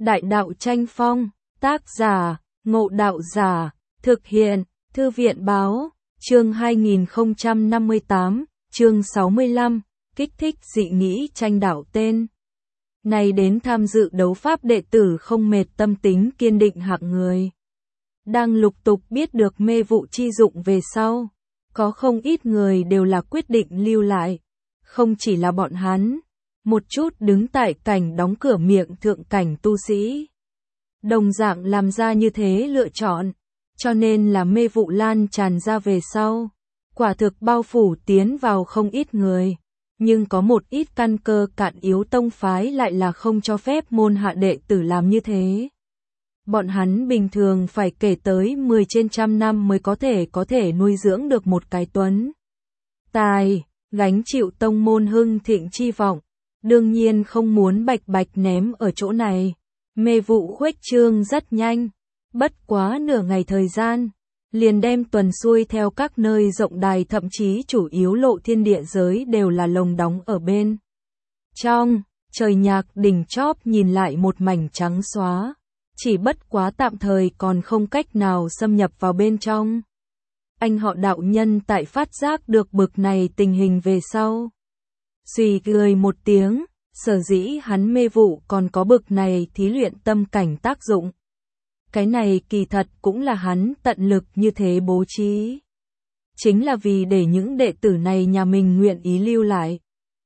Đại đạo tranh phong, tác giả, Ngộ Đạo Giả, thực hiện, Thư viện báo, chương 2058, chương 65, kích thích dị nghĩ tranh đạo tên. Này đến tham dự đấu pháp đệ tử không mệt tâm tính kiên định hạng người. Đang lục tục biết được mê vụ chi dụng về sau, có không ít người đều là quyết định lưu lại. Không chỉ là bọn hắn, một chút đứng tại cảnh đóng cửa miệng thượng cảnh tu sĩ. Đồng dạng làm ra như thế lựa chọn, cho nên là mê vụ lan tràn ra về sau. Quả thực bao phủ tiến vào không ít người, nhưng có một ít căn cơ cạn yếu tông phái lại là không cho phép môn hạ đệ tử làm như thế. Bọn hắn bình thường phải kể tới 10 trên trăm năm mới có thể nuôi dưỡng được một cái tuấn tài, gánh chịu tông môn hưng thịnh chi vọng, đương nhiên không muốn bạch bạch ném ở chỗ này. Mê vụ khuếch trương rất nhanh, bất quá nửa ngày thời gian, liền đem tuần xuôi theo các nơi rộng đài thậm chí chủ yếu lộ thiên địa giới đều là lồng đóng ở bên. Trong, trời nhạc đỉnh chóp nhìn lại một mảnh trắng xóa, chỉ bất quá tạm thời còn không cách nào xâm nhập vào bên trong. Anh họ đạo nhân tại phát giác được bực này tình hình về sau. Xùy cười một tiếng, sở dĩ hắn mê vụ còn có bực này thí luyện tâm cảnh tác dụng. Cái này kỳ thật cũng là hắn tận lực như thế bố trí. Chính là vì để những đệ tử này nhà mình nguyện ý lưu lại.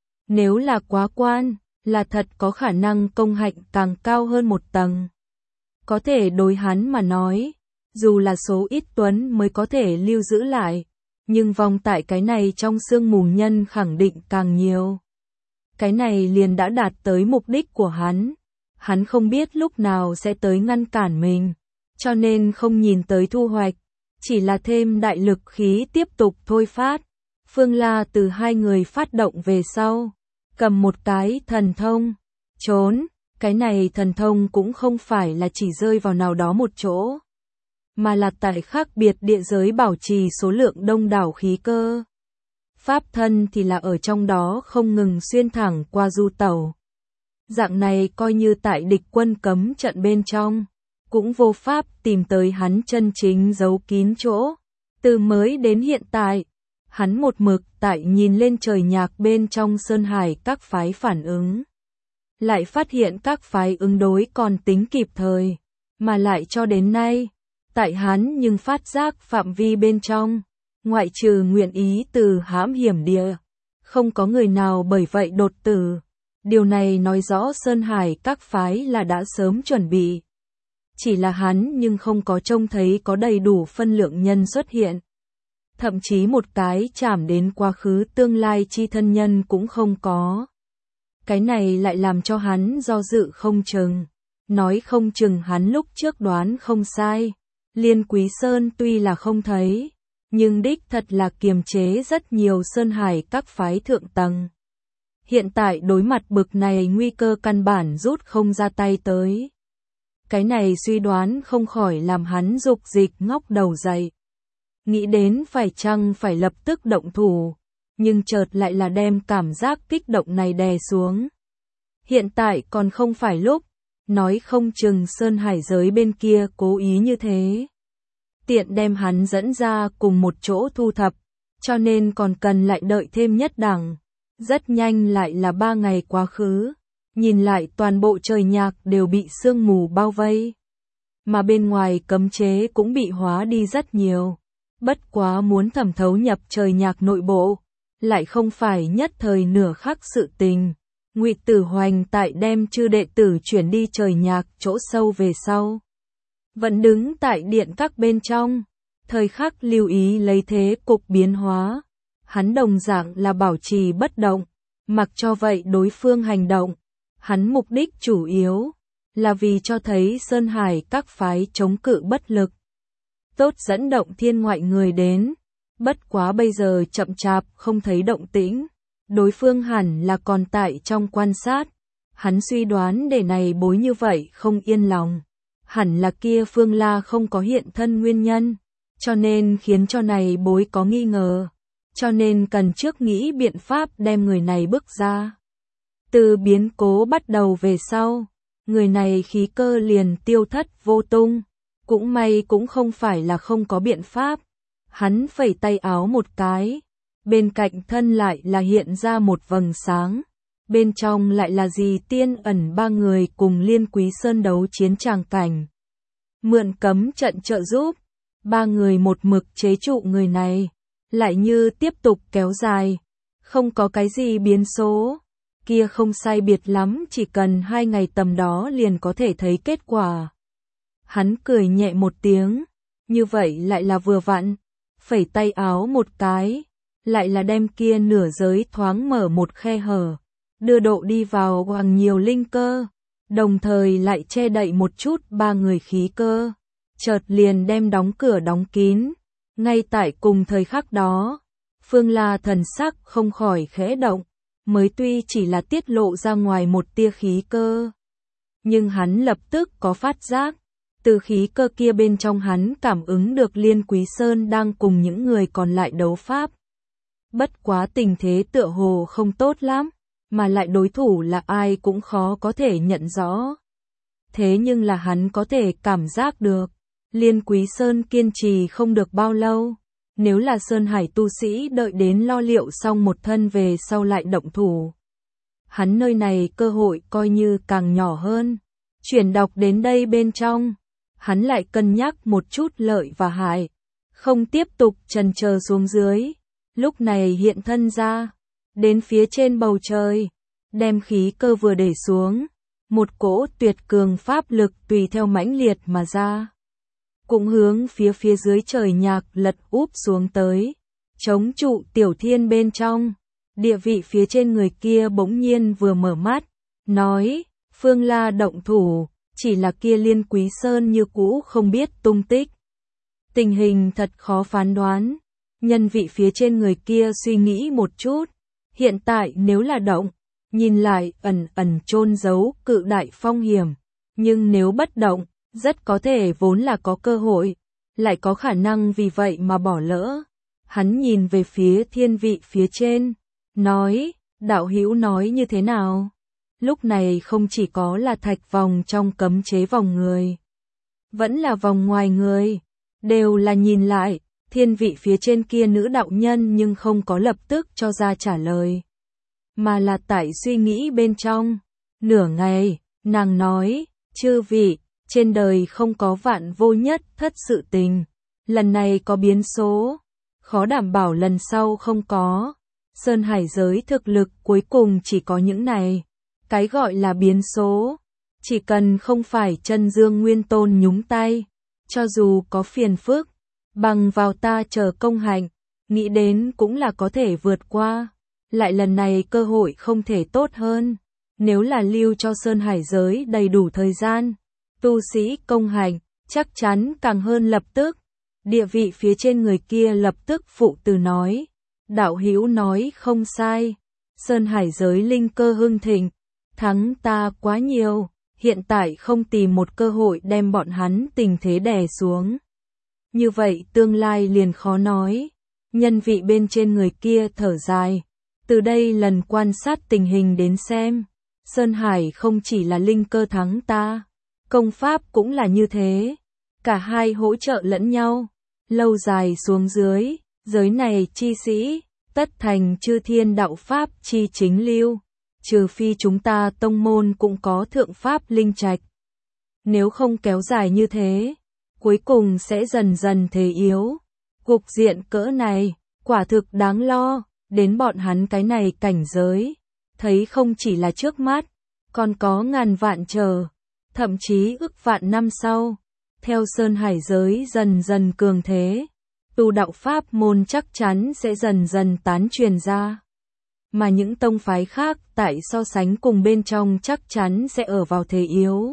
Nếu là quá quan, là thật có khả năng công hạnh càng cao hơn một tầng. Có thể đối hắn mà nói, dù là số ít tuấn mới có thể lưu giữ lại, nhưng vòng tại cái này trong sương mù nhân khẳng định càng nhiều. Cái này liền đã đạt tới mục đích của hắn. Hắn không biết lúc nào sẽ tới ngăn cản mình, cho nên không nhìn tới thu hoạch, chỉ là thêm đại lực khí tiếp tục thôi phát. Phương La từ hai người phát động về sau, cầm một cái thần thông, trốn. Cái này thần thông cũng không phải là chỉ rơi vào nào đó một chỗ, mà là tại khác biệt địa giới bảo trì số lượng đông đảo khí cơ. Pháp thân thì là ở trong đó không ngừng xuyên thẳng qua du tẩu. Dạng này coi như tại địch quân cấm trận bên trong, cũng vô pháp tìm tới hắn chân chính giấu kín chỗ. Từ mới đến hiện tại, hắn một mực tại nhìn lên trời nhạc bên trong sơn hải các phái phản ứng. Lại phát hiện các phái ứng đối còn tính kịp thời, mà lại cho đến nay, tại hắn nhưng phát giác phạm vi bên trong, ngoại trừ nguyện ý từ hãm hiểm địa, không có người nào bởi vậy đột tử. Điều này nói rõ sơn hải các phái là đã sớm chuẩn bị. Chỉ là hắn nhưng không có trông thấy có đầy đủ phân lượng nhân xuất hiện. Thậm chí một cái chạm đến quá khứ tương lai chi thân nhân cũng không có. Cái này lại làm cho hắn do dự không chừng. Nói không chừng hắn lúc trước đoán không sai. Liên Quý Sơn tuy là không thấy, nhưng đích thật là kiềm chế rất nhiều sơn hải các phái thượng tầng. Hiện tại đối mặt bực này nguy cơ căn bản rút không ra tay tới. Cái này suy đoán không khỏi làm hắn dục dịch ngóc đầu dậy. Nghĩ đến phải chăng phải lập tức động thủ, nhưng chợt lại là đem cảm giác kích động này đè xuống. Hiện tại còn không phải lúc, nói không chừng sơn hải giới bên kia cố ý như thế. Tiện đem hắn dẫn ra cùng một chỗ thu thập, cho nên còn cần lại đợi thêm nhất đẳng. Rất nhanh lại là 3 ngày quá khứ, nhìn lại toàn bộ trời nhạc đều bị sương mù bao vây. Mà bên ngoài cấm chế cũng bị hóa đi rất nhiều. Bất quá muốn thẩm thấu nhập trời nhạc nội bộ, lại không phải nhất thời nửa khắc sự tình. Ngụy Tử Hoành tại đem chư đệ tử chuyển đi trời nhạc chỗ sâu về sau. Vẫn đứng tại điện các bên trong, thời khắc lưu ý lấy thế cục biến hóa. Hắn đồng dạng là bảo trì bất động, mặc cho vậy đối phương hành động. Hắn mục đích chủ yếu là vì cho thấy sơn hải các phái chống cự bất lực. Tốt dẫn động thiên ngoại người đến, bất quá bây giờ chậm chạp không thấy động tĩnh. Đối phương hẳn là còn tại trong quan sát. Hắn suy đoán để này bối như vậy không yên lòng. Hẳn là kia Phương La không có hiện thân nguyên nhân, cho nên khiến cho này bối có nghi ngờ. Cho nên cần trước nghĩ biện pháp đem người này bước ra. Từ biến cố bắt đầu về sau, người này khí cơ liền tiêu thất vô tung. Cũng may cũng không phải là không có biện pháp. Hắn phẩy tay áo một cái, bên cạnh thân lại là hiện ra một vầng sáng. Bên trong lại là Dì Tiên Ẩn ba người cùng Liên Quý Sơn đấu chiến tràng cảnh. Mượn cấm trận trợ giúp, ba người một mực chế trụ người này, lại như tiếp tục kéo dài. Không có cái gì biến số, kia không sai biệt lắm, chỉ cần 2 ngày tầm đó liền có thể thấy kết quả. Hắn cười nhẹ một tiếng, như vậy lại là vừa vặn, phẩy tay áo một cái, lại là đem kia nửa giới thoáng mở một khe hở, đưa độ đi vào hoàng nhiều linh cơ, đồng thời lại che đậy một chút ba người khí cơ, chợt liền đem đóng cửa đóng kín. Ngay tại cùng thời khắc đó, Phương La thần sắc không khỏi khẽ động, mới tuy chỉ là tiết lộ ra ngoài một tia khí cơ, nhưng hắn lập tức có phát giác, từ khí cơ kia bên trong hắn cảm ứng được Liên Quý Sơn đang cùng những người còn lại đấu pháp. Bất quá tình thế tựa hồ không tốt lắm, mà lại đối thủ là ai cũng khó có thể nhận rõ. Thế nhưng là hắn có thể cảm giác được, Liên Quý Sơn kiên trì không được bao lâu. Nếu là Sơn Hải tu sĩ đợi đến lo liệu xong một thân về sau lại động thủ, hắn nơi này cơ hội coi như càng nhỏ hơn. Chuyển đọc đến đây bên trong, hắn lại cân nhắc một chút lợi và hại, không tiếp tục chần chờ xuống dưới, lúc này hiện thân ra, đến phía trên bầu trời, đem khí cơ vừa để xuống, một cỗ tuyệt cường pháp lực tùy theo mãnh liệt mà ra, cũng hướng phía dưới trời nhạc lật úp xuống tới, chống trụ Tiểu Thiên bên trong. Địa vị phía trên người kia bỗng nhiên vừa mở mắt, nói, Phương La động thủ, chỉ là kia Liên Quý Sơn như cũ không biết tung tích. Tình hình thật khó phán đoán, nhân vị phía trên người kia suy nghĩ một chút, hiện tại nếu là động, nhìn lại ẩn ẩn chôn giấu cự đại phong hiểm, nhưng nếu bất động, rất có thể vốn là có cơ hội, lại có khả năng vì vậy mà bỏ lỡ. Hắn nhìn về phía thiên vị phía trên, nói, đạo hữu nói như thế nào? Lúc này không chỉ có là thạch vòng trong cấm chế vòng người, vẫn là vòng ngoài người, đều là nhìn lại, thiên vị phía trên kia nữ đạo nhân nhưng không có lập tức cho ra trả lời, mà là tại suy nghĩ bên trong. Nửa ngày, nàng nói, chư vị, trên đời không có vạn vô nhất thất sự tình, lần này có biến số, khó đảm bảo lần sau không có. Sơn Hải giới thực lực cuối cùng chỉ có những này. Cái gọi là biến số, chỉ cần không phải Chân Dương Nguyên Tôn nhúng tay, cho dù có phiền phức, bằng vào ta chờ công hạnh, nghĩ đến cũng là có thể vượt qua. Lại lần này cơ hội không thể tốt hơn, nếu là lưu cho Sơn Hải giới đầy đủ thời gian, tu sĩ công hạnh, chắc chắn càng hơn lập tức. Địa vị phía trên người kia lập tức phụ từ nói, đạo hữu nói không sai, Sơn Hải giới linh cơ hưng thịnh, thắng ta quá nhiều, hiện tại không tìm một cơ hội đem bọn hắn tình thế đè xuống. Như vậy tương lai liền khó nói. Nhân vị bên trên người kia thở dài, từ đây lần quan sát tình hình đến xem, Sơn Hải không chỉ là linh cơ thắng ta, công pháp cũng là như thế, cả hai hỗ trợ lẫn nhau, lâu dài xuống dưới, giới này chi sĩ, tất thành chư thiên đạo pháp chi chính lưu, trừ phi chúng ta tông môn cũng có thượng pháp linh trạch. Nếu không kéo dài như thế, cuối cùng sẽ dần dần thế yếu. Cục diện cỡ này, quả thực đáng lo, đến bọn hắn cái này cảnh giới, thấy không chỉ là trước mắt, còn có ngàn vạn chờ, thậm chí ức vạn năm sau. Theo Sơn Hải giới dần dần cường thế, tu đạo pháp môn chắc chắn sẽ dần dần tán truyền ra. Mà những tông phái khác tại so sánh cùng bên trong chắc chắn sẽ ở vào thế yếu.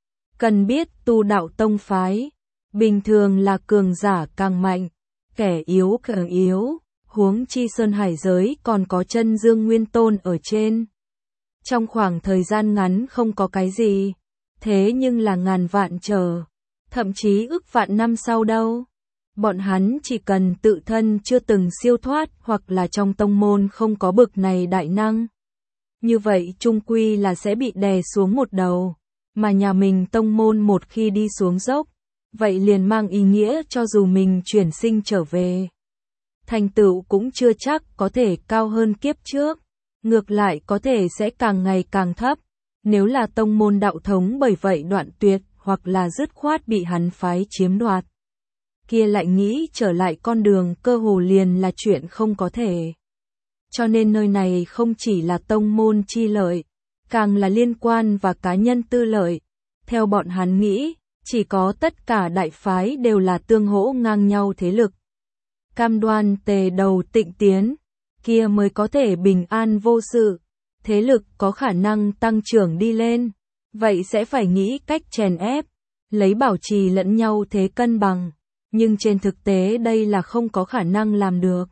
Cần biết tu đạo tông phái, bình thường là cường giả càng mạnh, kẻ yếu càng yếu, huống chi Sơn Hải giới còn có Chân Dương Nguyên Tôn ở trên. Trong khoảng thời gian ngắn không có cái gì, thế nhưng là ngàn vạn chờ, thậm chí ức vạn năm sau đâu. Bọn hắn chỉ cần tự thân chưa từng siêu thoát hoặc là trong tông môn không có bực này đại năng. Như vậy chung quy là sẽ bị đè xuống một đầu, mà nhà mình tông môn một khi đi xuống dốc, vậy liền mang ý nghĩa cho dù mình chuyển sinh trở về, thành tựu cũng chưa chắc có thể cao hơn kiếp trước, ngược lại có thể sẽ càng ngày càng thấp. Nếu là tông môn đạo thống bởi vậy đoạn tuyệt hoặc là dứt khoát bị hắn phái chiếm đoạt, kia lại nghĩ trở lại con đường cơ hồ liền là chuyện không có thể. Cho nên nơi này không chỉ là tông môn chi lợi, càng là liên quan và cá nhân tư lợi. Theo bọn hắn nghĩ, chỉ có tất cả đại phái đều là tương hỗ ngang nhau thế lực, cam đoan tề đầu tịnh tiến, kia mới có thể bình an vô sự, thế lực có khả năng tăng trưởng đi lên, vậy sẽ phải nghĩ cách chèn ép, lấy bảo trì lẫn nhau thế cân bằng, nhưng trên thực tế đây là không có khả năng làm được.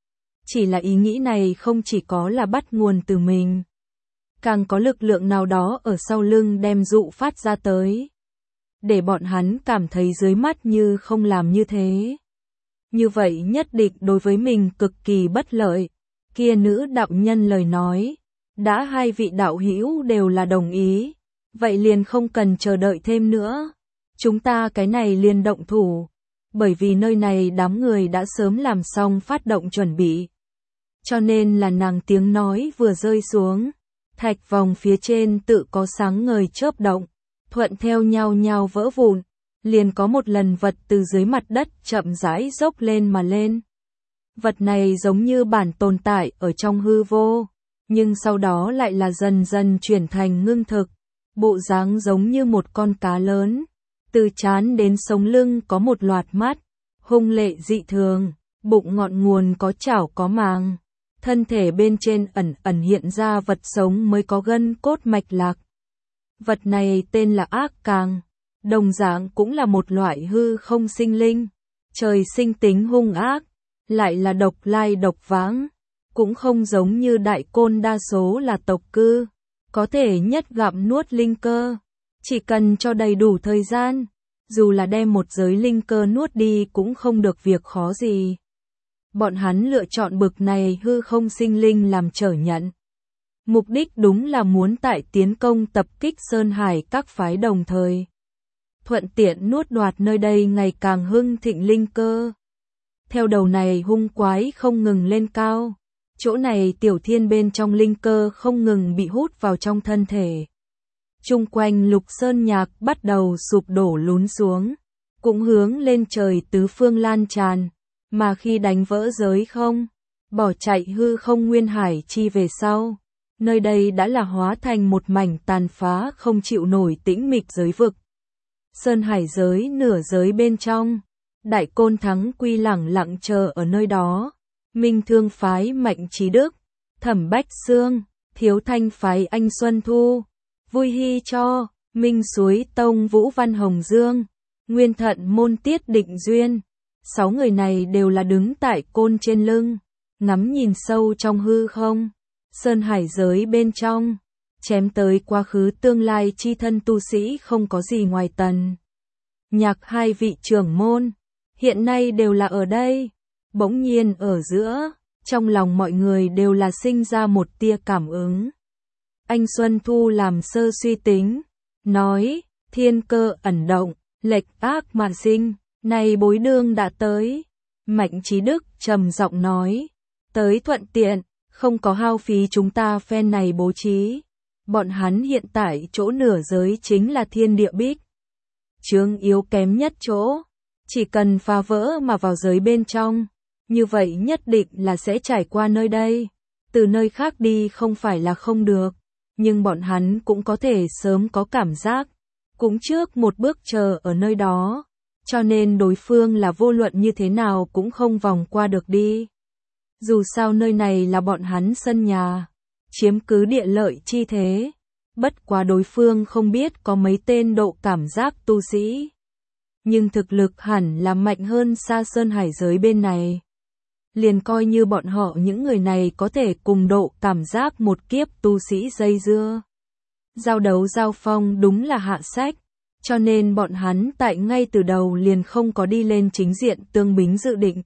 Chỉ là ý nghĩ này không chỉ có là bắt nguồn từ mình, càng có lực lượng nào đó ở sau lưng đem dụ phát ra tới, để bọn hắn cảm thấy dưới mắt như không làm như thế. Như vậy nhất định đối với mình cực kỳ bất lợi. Kia nữ đạo nhân lời nói, đã hai vị đạo hữu đều là đồng ý, vậy liền không cần chờ đợi thêm nữa. Chúng ta cái này liền động thủ, bởi vì nơi này đám người đã sớm làm xong phát động chuẩn bị. Cho nên là nàng tiếng nói vừa rơi xuống, thạch vòng phía trên tự có sáng ngời chớp động, thuận theo nhau nhau vỡ vụn, liền có một lần vật từ dưới mặt đất chậm rãi dốc lên mà lên. Vật này giống như bản tồn tại ở trong hư vô, nhưng sau đó lại là dần dần chuyển thành ngưng thực, bộ dáng giống như một con cá lớn, từ trán đến sống lưng có một loạt mắt, hung lệ dị thường, bụng ngọn nguồn có chảo có màng, thân thể bên trên ẩn ẩn hiện ra vật sống mới có gân cốt mạch lạc. Vật này tên là ác càng, đồng dạng cũng là một loại hư không sinh linh, trời sinh tính hung ác, lại là độc lai độc vãng, cũng không giống như đại côn đa số là tộc cư, có thể nhất gặm nuốt linh cơ, chỉ cần cho đầy đủ thời gian, dù là đem một giới linh cơ nuốt đi cũng không được việc khó gì. Bọn hắn lựa chọn bực này hư không sinh linh làm trở nhận. Mục đích đúng là muốn tại tiến công tập kích Sơn Hải các phái đồng thời, thuận tiện nuốt đoạt nơi đây ngày càng hưng thịnh linh cơ. Theo đầu này hung quái không ngừng lên cao, chỗ này tiểu thiên bên trong linh cơ không ngừng bị hút vào trong thân thể. Chung quanh Lục Sơn Nhạc bắt đầu sụp đổ lún xuống, cũng hướng lên trời tứ phương lan tràn, mà khi đánh vỡ giới không, bỏ chạy hư không nguyên hải chi về sau, nơi đây đã là hóa thành một mảnh tàn phá không chịu nổi tĩnh mịch giới vực. Sơn Hải giới nửa giới bên trong, Đại Côn Thắng Quy lẳng lặng chờ ở nơi đó, Minh Thương phái Mạnh Trí Đức, Thẩm Bách Xương, Thiếu Thanh phái Anh Xuân Thu, Vui Hy Cho, Minh Suối Tông Vũ Văn Hồng Dương, Nguyên Thận Môn Tiết Định Duyên. 6 người này đều là đứng tại côn trên lưng, ngắm nhìn sâu trong hư không, Sơn Hải giới bên trong, chém tới quá khứ tương lai chi thân tu sĩ không có gì ngoài Tần Nhạc hai vị trưởng môn, hiện nay đều là ở đây. Bỗng nhiên ở giữa, trong lòng mọi người đều là sinh ra một tia cảm ứng. Anh Xuân Thu làm sơ suy tính, nói, thiên cơ ẩn động, lệch ác mà sinh, này bối đương đã tới. Mạnh Trí Đức trầm giọng nói, tới thuận tiện, không có hao phí chúng ta phen này bố trí. Bọn hắn hiện tại chỗ nửa giới chính là thiên địa bích. Chướng yếu kém nhất chỗ, chỉ cần phá vỡ mà vào giới bên trong, như vậy nhất định là sẽ trải qua nơi đây. Từ nơi khác đi không phải là không được, nhưng bọn hắn cũng có thể sớm có cảm giác, cũng trước một bước chờ ở nơi đó, cho nên đối phương là vô luận như thế nào cũng không vòng qua được đi. Dù sao nơi này là bọn hắn sân nhà, chiếm cứ địa lợi chi thế, bất quá đối phương không biết có mấy tên độ cảm giác tu sĩ, nhưng thực lực hẳn là mạnh hơn xa Sơn Hải giới bên này. Liền coi như bọn họ những người này có thể cùng độ cảm giác một kiếp tu sĩ dây dưa. Giao đấu giao phong đúng là hạ sách, cho nên bọn hắn tại ngay từ đầu liền không có đi lên chính diện tương bính dự định.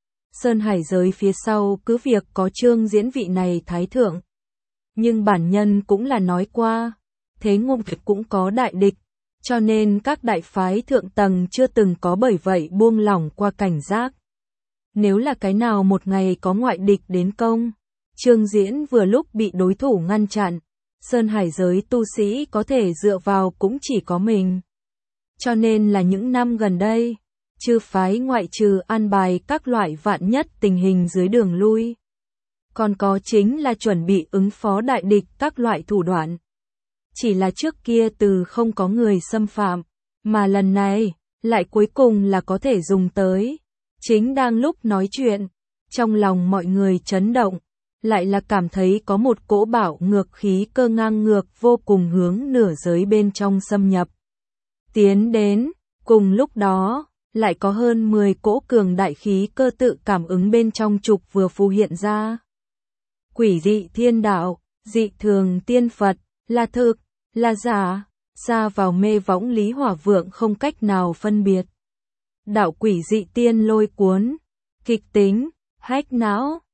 Sơn Hải giới phía sau cứ việc có Trương Diễn vị này thái thượng, nhưng bản nhân cũng là nói qua, thế ngục cũng có đại địch, cho nên các đại phái thượng tầng chưa từng có bởi vậy buông lỏng qua cảnh giác. Nếu là cái nào một ngày có ngoại địch đến công, Trương Diễn vừa lúc bị đối thủ ngăn chặn, Sơn Hải giới tu sĩ có thể dựa vào cũng chỉ có mình. Cho nên là những năm gần đây, chư phái ngoại trừ an bài các loại vạn nhất tình hình dưới đường lui, còn có chính là chuẩn bị ứng phó đại địch các loại thủ đoạn. Chỉ là trước kia từ không có người xâm phạm, mà lần này, lại cuối cùng là có thể dùng tới. Chính đang lúc nói chuyện, trong lòng mọi người chấn động, lại là cảm thấy có một cỗ bạo ngược khí cơ ngang ngược vô cùng hướng nửa giới bên trong xâm nhập. Tiến đến, cùng lúc đó, lại có hơn 10 cỗ cường đại khí cơ tự cảm ứng bên trong trục vừa phù hiện ra. Quỷ dị thiên đạo, dị thường tiên Phật, là thực, là giả, xa vào mê võng Lý Hỏa Vượng không cách nào phân biệt. Đạo quỷ dị tiên lôi cuốn, kịch tính, hách não,